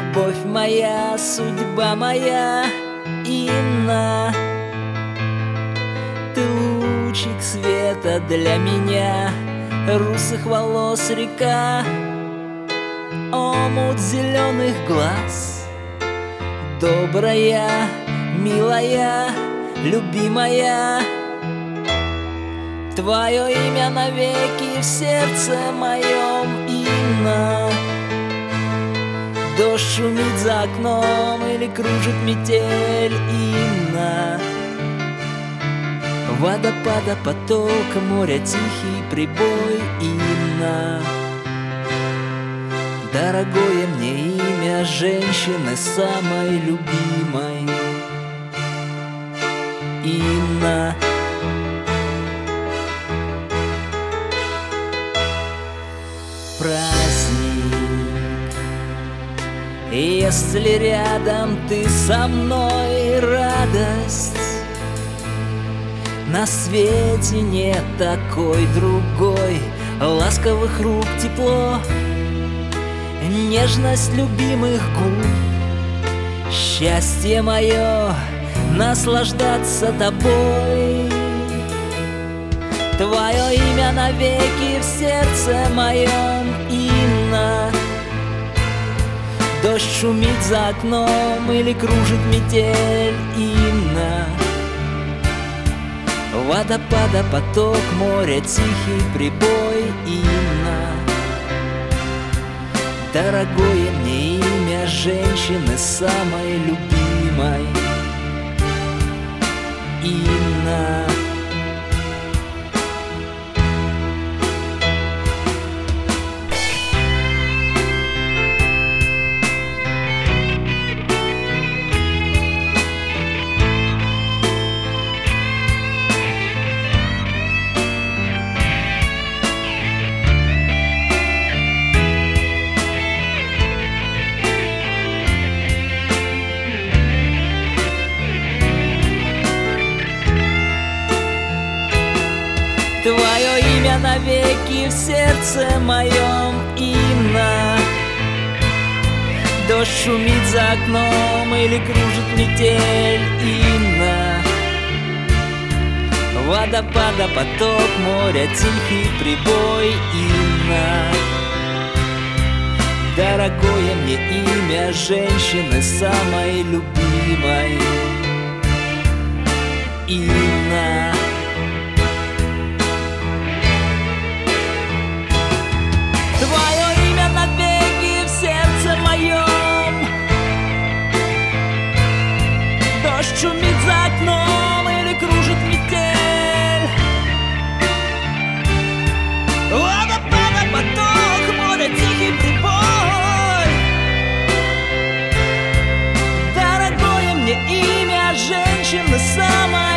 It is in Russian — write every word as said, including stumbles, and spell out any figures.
Любовь моя, судьба моя, Инна. Ты лучик света для меня, русых волос река, омут зеленых глаз. Добрая, милая, любимая, твое имя навеки в сердце моем, Инна. Дождь шумит за окном или кружит метель, Инна. Водопада поток, моря тихий прибой, Инна. Дорогое мне имя женщины самой любимой, Инна. Праздник, если рядом ты со мной, радость. На свете нет такой другой, ласковых рук тепло, нежность любимых губ. Счастье мое наслаждаться тобой. Твое имя навеки в сердце моем, Инна. Дождь шумит за окном или кружит метель, Инна. Водопада поток, море тихий прибой, Инна. Дорогое мне имя женщины самой любимой, Инна. Твое имя навеки в сердце моем, Инна. Дождь шумит за окном или кружит метель, Инна. Водопада поток, моря тихий прибой, Инна. Дорогое мне имя женщины самой любимой, Инна. Твое имя навеки в сердце моем. Дождь шумит за окном или кружит метель. Водопада поток, море тихий прибой. Дорогое мне имя женщины самой